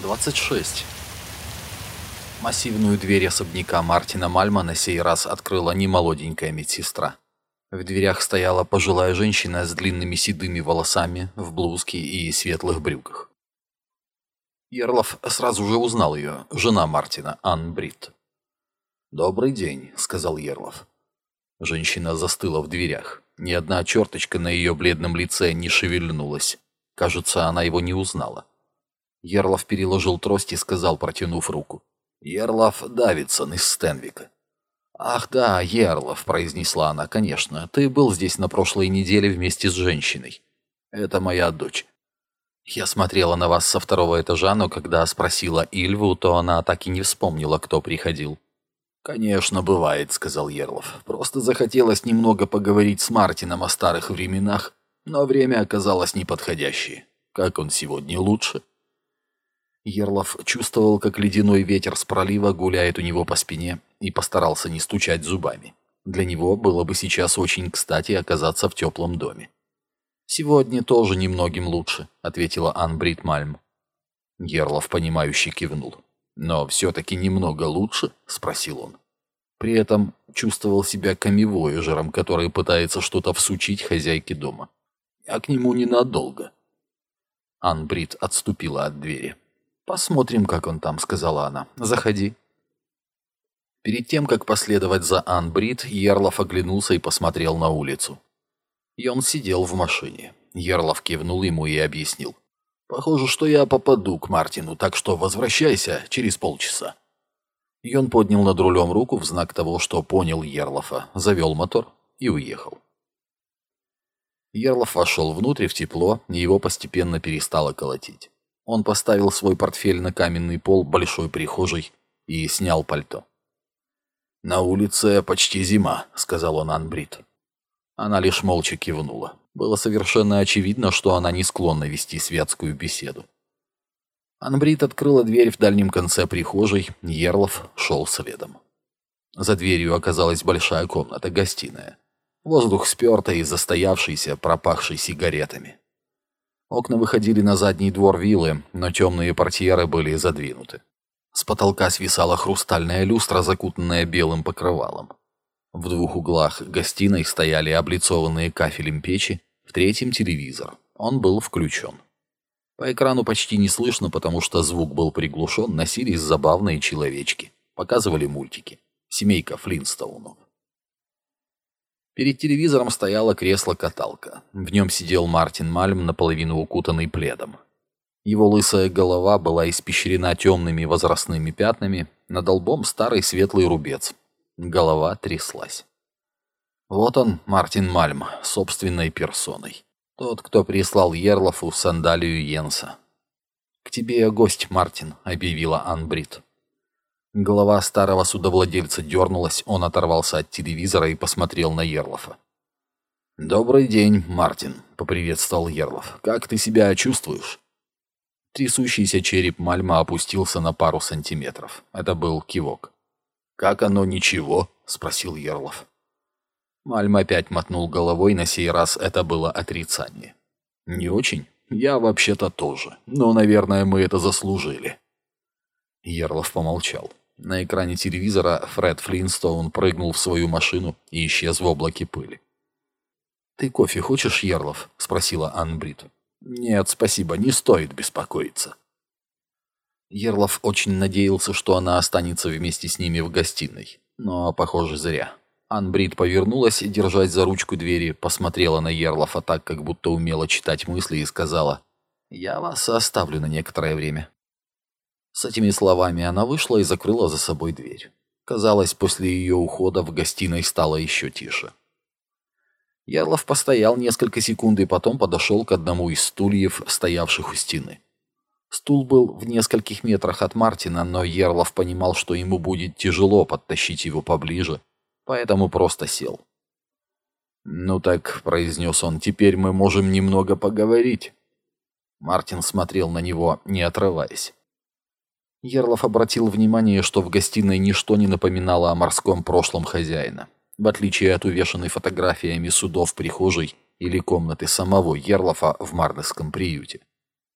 26. Массивную дверь особняка Мартина Мальма на сей раз открыла немолоденькая медсестра. В дверях стояла пожилая женщина с длинными седыми волосами, в блузке и светлых брюках. Ерлов сразу же узнал ее, жена Мартина, Анн Брит. «Добрый день», — сказал Ерлов. Женщина застыла в дверях. Ни одна черточка на ее бледном лице не шевельнулась. Кажется, она его не узнала. Ерлов переложил трость и сказал, протянув руку: «Ерлов Давидсон из Стенвика». «Ах да, Ерлов», — произнесла она, — «конечно. Ты был здесь на прошлой неделе вместе с женщиной. Это моя дочь. Я смотрела на вас со второго этажа, но когда спросила Ильву, то она так и не вспомнила, кто приходил». «Конечно, бывает», — сказал Ерлов. «Просто захотелось немного поговорить с Мартином о старых временах, но время оказалось неподходящее. Как он сегодня, лучше?» Ерлов чувствовал, как ледяной ветер с пролива гуляет у него по спине, и постарался не стучать зубами. Для него было бы сейчас очень кстати оказаться в теплом доме. «Сегодня тоже немногим лучше», — ответила Анн Брит Мальм. Ерлов, понимающе кивнул. «Но все-таки немного лучше?» — спросил он. При этом чувствовал себя камевояжером, который пытается что-то всучить хозяйке дома. «А к нему ненадолго». Анн Брит отступила от двери. «Посмотрим, как он там», — сказала она. «Заходи». Перед тем, как последовать за Анн Брит, Ерлов оглянулся и посмотрел на улицу. И он сидел в машине. Ерлов кивнул ему и объяснил: «Похоже, что я попаду к Мартину, так что возвращайся через полчаса». И он поднял над рулем руку в знак того, что понял Ерлофа, завел мотор и уехал. Ерлов вошел внутрь в тепло, и его постепенно перестало колотить. Он поставил свой портфель на каменный пол большой прихожей и снял пальто. «На улице почти зима», — сказал он Анн Брит. Она лишь молча кивнула. Было совершенно очевидно, что она не склонна вести светскую беседу. Анн Брит открыла дверь в дальнем конце прихожей, Ерлов шел следом. За дверью оказалась большая комната, гостиная. Воздух спертый и застоявшийся, пропахший сигаретами. Окна выходили на задний двор виллы, но темные портьеры были задвинуты. С потолка свисала хрустальная люстра, закутанная белым покрывалом. В двух углах гостиной стояли облицованные кафелем печи, в третьем телевизор. Он был включен. По экрану почти не слышно, потому что звук был приглушен, носились забавные человечки. Показывали мультики. Семейка Флинстоунов. Перед телевизором стояло кресло-каталка. В нем сидел Мартин Мальм, наполовину укутанный пледом. Его лысая голова была испещрена темными возрастными пятнами, над лбом старый светлый рубец. Голова тряслась. Вот он, Мартин Мальм, собственной персоной. Тот, кто прислал Ерлофу сандалию Йенса. «К тебе гость, Мартин», — объявила Анн Брит. Голова старого судовладельца дернулась, он оторвался от телевизора и посмотрел на Ерлофа. «Добрый день, Мартин», — поприветствовал Ерлоф. «Как ты себя чувствуешь?» Трясущийся череп Мальма опустился на пару сантиметров. Это был кивок. «Как оно, ничего?» — спросил Ерлоф. Мальм опять мотнул головой, на сей раз это было отрицание. «Не очень? Я вообще-то тоже. Но, наверное, мы это заслужили». Ерлоф помолчал. На экране телевизора Фред Флинстоун прыгнул в свою машину и исчез в облаке пыли. «Ты кофе хочешь, Ерлоф?» — спросила Анн Брит. «Нет, спасибо, не стоит беспокоиться». Ерлоф очень надеялся, что она останется вместе с ними в гостиной. Но, похоже, зря. Анн Брит повернулась, держась за ручку двери, посмотрела на Ерлофа так, как будто умела читать мысли, и сказала: «Я вас оставлю на некоторое время». С этими словами она вышла и закрыла за собой дверь. Казалось, после ее ухода в гостиной стало еще тише. Ерлоф постоял несколько секунд и потом подошел к одному из стульев, стоявших у стены. Стул был в нескольких метрах от Мартина, но Ерлоф понимал, что ему будет тяжело подтащить его поближе, поэтому просто сел. «Ну так», — произнес он, — «теперь мы можем немного поговорить». Мартин смотрел на него, не отрываясь. Ерлоф обратил внимание, что в гостиной ничто не напоминало о морском прошлом хозяина, в отличие от увешанной фотографиями судов прихожей или комнаты самого Ерлофа в Мардесском приюте.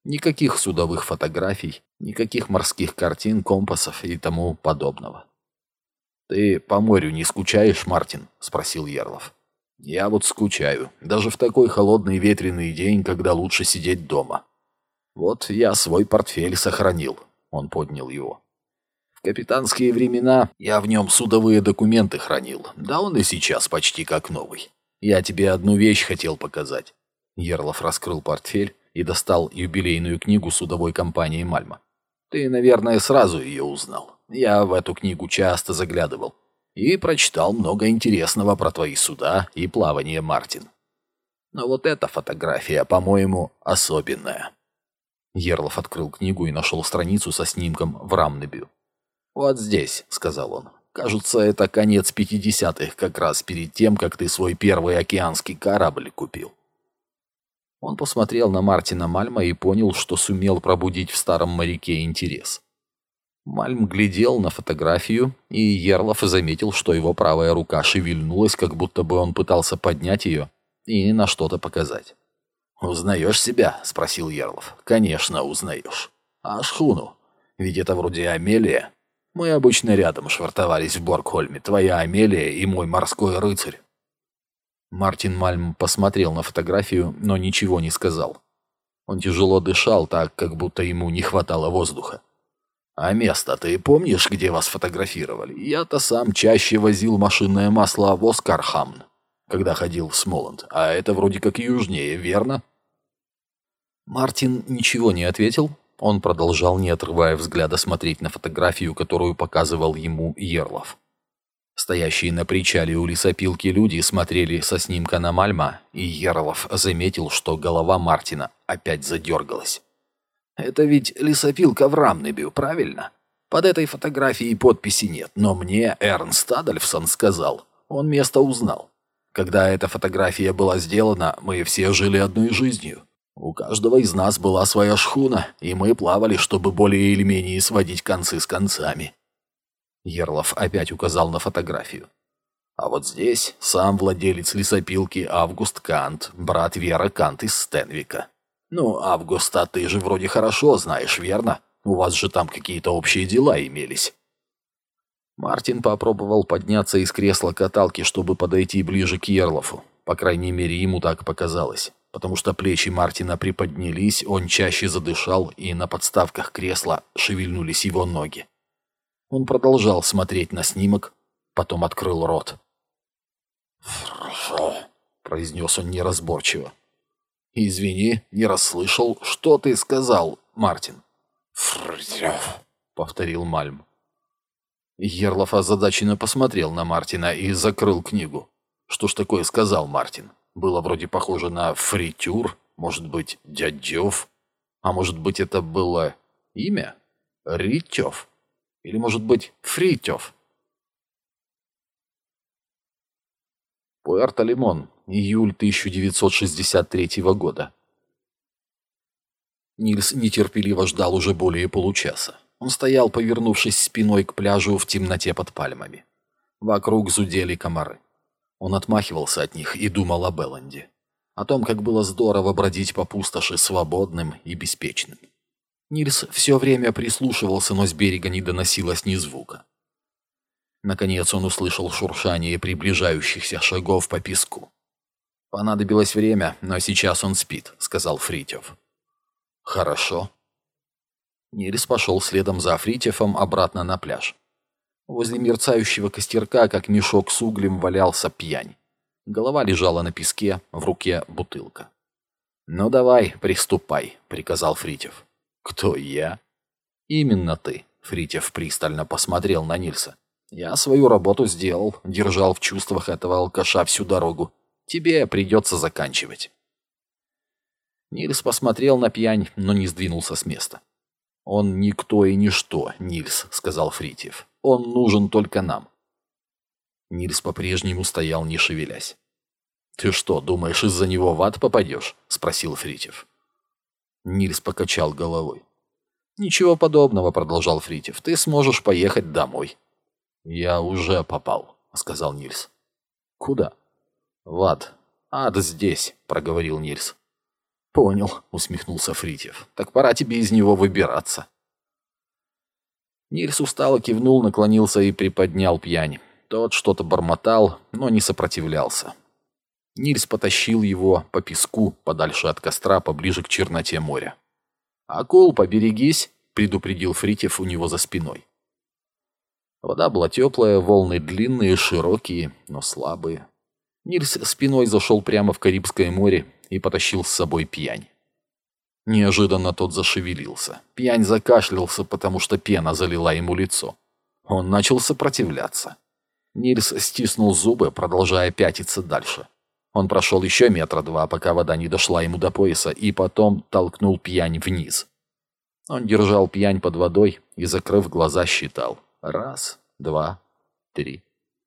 Никаких судовых фотографий, никаких морских картин, компасов и тому подобного. «Ты по морю не скучаешь, Мартин?» — спросил Ярлов. «Я вот скучаю, даже в такой холодный ветреный день, когда лучше сидеть дома. Вот я свой портфель сохранил», — он поднял его. «В капитанские времена я в нем судовые документы хранил, да он и сейчас почти как новый. Я тебе одну вещь хотел показать». Ярлов раскрыл портфель и достал юбилейную книгу судовой компании «Мальма». «Ты, наверное, сразу ее узнал. Я в эту книгу часто заглядывал и прочитал много интересного про твои суда и плавание, Мартин. Но вот эта фотография, по-моему, особенная». Ярлов открыл книгу и нашел страницу со снимком в Рамнебю. «Вот здесь», — сказал он. «Кажется, это конец 50-х, как раз перед тем, как ты свой первый океанский корабль купил». Он посмотрел на Мартина Мальма и понял, что сумел пробудить в старом моряке интерес. Мальм глядел на фотографию, и Ярлов заметил, что его правая рука шевельнулась, как будто бы он пытался поднять ее и на что-то показать. «Узнаешь себя?» — спросил Ярлов. «Конечно, узнаешь. А шхуну? Ведь это вроде Амелия. Мы обычно рядом швартовались в Боргхольме, твоя Амелия и мой морской рыцарь». Мартин Мальм посмотрел на фотографию, но ничего не сказал. Он тяжело дышал так, как будто ему не хватало воздуха. «А место ты помнишь, где вас фотографировали? Я-то сам чаще возил машинное масло в Оскархамн, когда ходил в Смоланд, а это вроде как южнее, верно?» Мартин ничего не ответил. Он продолжал, не отрывая взгляда, смотреть на фотографию, которую показывал ему Ярлов. Стоящие на причале у лесопилки люди смотрели со снимка на Мальма, и Ярлов заметил, что голова Мартина опять задергалась. «Это ведь лесопилка в Рамнебю, правильно? Под этой фотографией подписи нет, но мне Эрнст Адольфсон сказал, он место узнал. Когда эта фотография была сделана, мы все жили одной жизнью. У каждого из нас была своя шхуна, и мы плавали, чтобы более или менее сводить концы с концами». Ярлов опять указал на фотографию. «А вот здесь сам владелец лесопилки Август Кант, брат Вера Кант из Стенвика. Ну, Августа ты же вроде хорошо знаешь, верно? У вас же там какие-то общие дела имелись». Мартин попробовал подняться из кресла каталки, чтобы подойти ближе к Ярлову. По крайней мере, ему так показалось. Потому что плечи Мартина приподнялись, он чаще задышал, и на подставках кресла шевельнулись его ноги. Он продолжал смотреть на снимок, потом открыл рот. «Хорошо», — произнес он неразборчиво. «Извини, не расслышал. Что ты сказал, Мартин?» «Фрзёв», — повторил Мальм. Ярлов озадаченно посмотрел на Мартина и закрыл книгу. Что ж такое сказал Мартин? Было вроде похоже на фритюр, может быть, Дядёв, а может быть, это было имя? Ритёв. Или, может быть, Фритёв? Пуэрто-Лимон, июль 1963 года. Нильс нетерпеливо ждал уже более получаса. Он стоял, повернувшись спиной к пляжу в темноте под пальмами. Вокруг зудели комары. Он отмахивался от них и думал об Элленде. О том, как было здорово бродить по пустоши свободным и беспечным. Нильс все время прислушивался, но с берега не доносилось ни звука. Наконец он услышал шуршание приближающихся шагов по песку. «Понадобилось время, но сейчас он спит», — сказал Фритьев. «Хорошо». Нильс пошел следом за Фритьевым обратно на пляж. Возле мерцающего костерка, как мешок с углем, валялся пьянь. Голова лежала на песке, в руке бутылка. «Ну давай, приступай», — приказал Фритьев. «Кто я?» «Именно ты», — Фритьев пристально посмотрел на Нильса. «Я свою работу сделал, держал в чувствах этого алкаша всю дорогу. Тебе придется заканчивать». Нильс посмотрел на пьянь, но не сдвинулся с места. «Он никто и ничто, Нильс», — сказал Фритьев. «Он нужен только нам». Нильс по-прежнему стоял, не шевелясь. «Ты что, думаешь, из-за него в ад попадешь?» — спросил Фритьев. Нильс покачал головой. «Ничего подобного», — продолжал Фритьев. «Ты сможешь поехать домой». «Я уже попал», — сказал Нильс. «Куда?» «В ад. Ад здесь», — проговорил Нильс. «Понял», — усмехнулся Фритьев. «Так пора тебе из него выбираться». Нильс устало кивнул, наклонился и приподнял пьянь. Тот что-то бормотал, но не сопротивлялся. Нильс потащил его по песку, подальше от костра, поближе к черноте моря. «Акул, поберегись», — предупредил Фритьев у него за спиной. Вода была теплая, волны длинные, широкие, но слабые. Нильс спиной зашел прямо в Карибское море и потащил с собой пьянь. Неожиданно тот зашевелился. Пьянь закашлялся, потому что пена залила ему лицо. Он начал сопротивляться. Нильс стиснул зубы, продолжая пятиться дальше. Он прошел еще метра два, пока вода не дошла ему до пояса, и потом толкнул пьянь вниз. Он держал пьянь под водой и, закрыв глаза, считал. 1, 2, 3.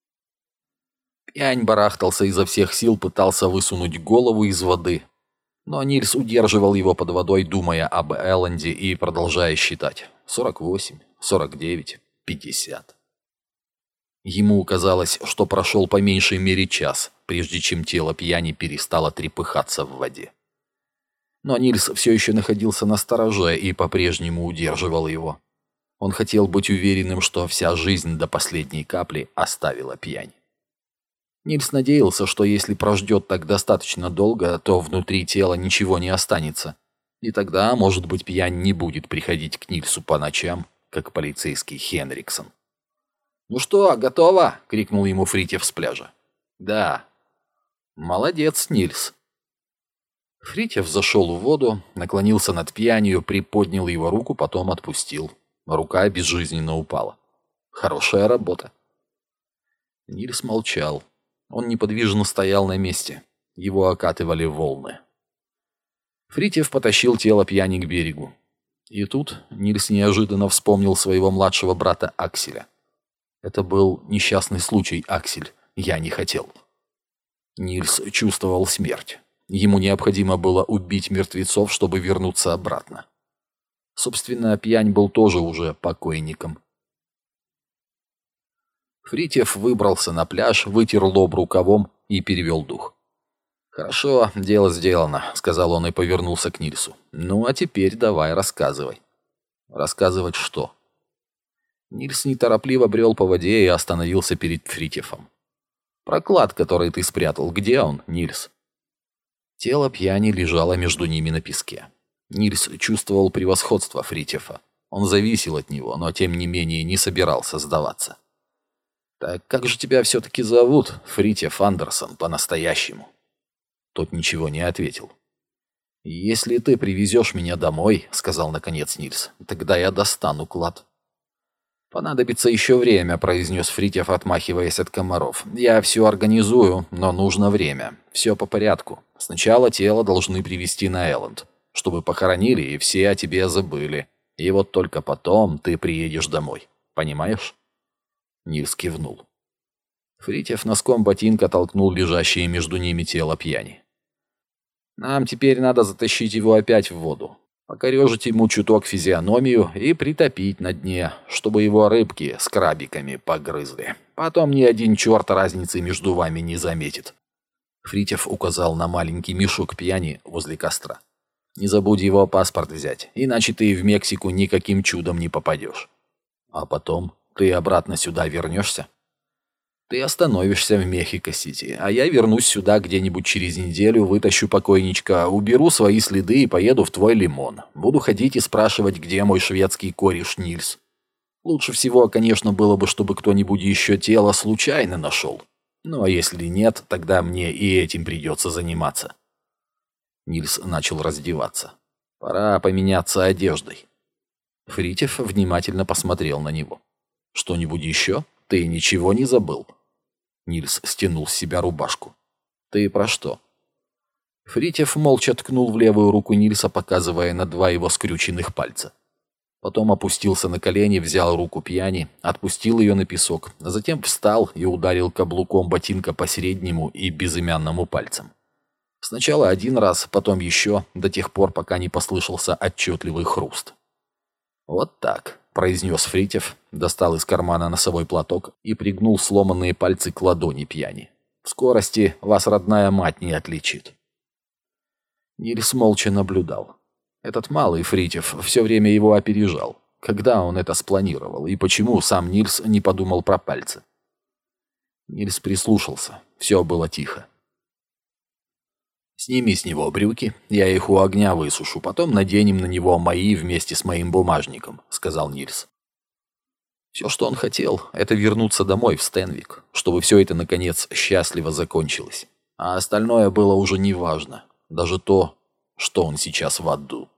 Пьянь барахтался изо всех сил, пытался высунуть голову из воды. Но Нильс удерживал его под водой, думая об Элленде и продолжая считать. 48, 49, 50. Ему казалось, что прошел по меньшей мере час, прежде чем тело пьяни перестало трепыхаться в воде. Но Нильс все еще находился настороже и по-прежнему удерживал его. Он хотел быть уверенным, что вся жизнь до последней капли оставила пьянь. Нильс надеялся, что если прождет так достаточно долго, то внутри тела ничего не останется. И тогда, может быть, пьянь не будет приходить к Нильсу по ночам, как полицейский Хенриксон. «Ну что, готово?» — крикнул ему Фритьев с пляжа. «Да». «Молодец, Нильс». Фритьев зашел в воду, наклонился над пьянью, приподнял его руку, потом отпустил. Рука безжизненно упала. «Хорошая работа». Нильс молчал. Он неподвижно стоял на месте. Его окатывали волны. Фритьев потащил тело пьяни к берегу. И тут Нильс неожиданно вспомнил своего младшего брата Акселя. Это был несчастный случай, Аксель. Я не хотел. Нильс чувствовал смерть. Ему необходимо было убить мертвецов, чтобы вернуться обратно. Собственно, пьянь был тоже уже покойником. Фритьев выбрался на пляж, вытер лоб рукавом и перевел дух. «Хорошо, дело сделано», — сказал он и повернулся к Нильсу. «Ну, а теперь давай рассказывай». «Рассказывать что?» Нильс неторопливо брел по воде и остановился перед Фритьефом. «Проклад, который ты спрятал, где он, Нильс?» Тело пьяни лежало между ними на песке. Нильс чувствовал превосходство Фритьефа. Он зависел от него, но тем не менее не собирался сдаваться. «Так как же тебя все-таки зовут, Фритьев Андерсон, по-настоящему?» Тот ничего не ответил. «Если ты привезешь меня домой, — сказал наконец Нильс, — тогда я достану клад». «Понадобится еще время», — произнес Фритьев, отмахиваясь от комаров. «Я все организую, но нужно время. Все по порядку. Сначала тело должны привезти на Элленд, чтобы похоронили и все о тебе забыли. И вот только потом ты приедешь домой. Понимаешь?» Нильс кивнул. Фритьев носком ботинка толкнул лежащее между ними тело пьяни. «Нам теперь надо затащить его опять в воду, покорежить ему чуток физиономию и притопить на дне, чтобы его рыбки с крабиками погрызли. Потом ни один черт разницы между вами не заметит». Фритьев указал на маленький мешок пьяни возле костра. «Не забудь его паспорт взять, иначе ты в Мексику никаким чудом не попадешь. А потом ты обратно сюда вернешься? Ты остановишься в Мехико-Сити, а я вернусь сюда где-нибудь через неделю, вытащу покойничка, уберу свои следы и поеду в твой Лимон. Буду ходить и спрашивать, где мой шведский кореш Нильс. Лучше всего, конечно, было бы, чтобы кто-нибудь еще тело случайно нашел. Ну а если нет, тогда мне и этим придется заниматься». Нильс начал раздеваться. «Пора поменяться одеждой». Фритьев внимательно посмотрел на него. «Что-нибудь еще? Ты ничего не забыл?» Нильс стянул с себя рубашку. «Ты про что?» Фритьев молча ткнул в левую руку Нильса, показывая на 2 его скрюченных пальца. Потом опустился на колени, взял руку пьяни, отпустил ее на песок, а затем встал и ударил каблуком ботинка по среднему и безымянному пальцам. Сначала 1 раз, потом еще, до тех пор, пока не послышался отчетливый хруст. «Вот так», — произнес Фритьев, достал из кармана носовой платок и пригнул сломанные пальцы к ладони пьяни. «В скорости вас родная мать не отличит». Нильс молча наблюдал. Этот малый Фритьев все время его опережал. Когда он это спланировал, и почему сам Нильс не подумал про пальцы? Нильс прислушался. Все было тихо. «Сними с него брюки, я их у огня высушу, потом наденем на него мои вместе с моим бумажником», — сказал Нильс. Все, что он хотел, это вернуться домой в Стенвик, чтобы все это, наконец, счастливо закончилось. А остальное было уже неважно, даже то, что он сейчас в аду.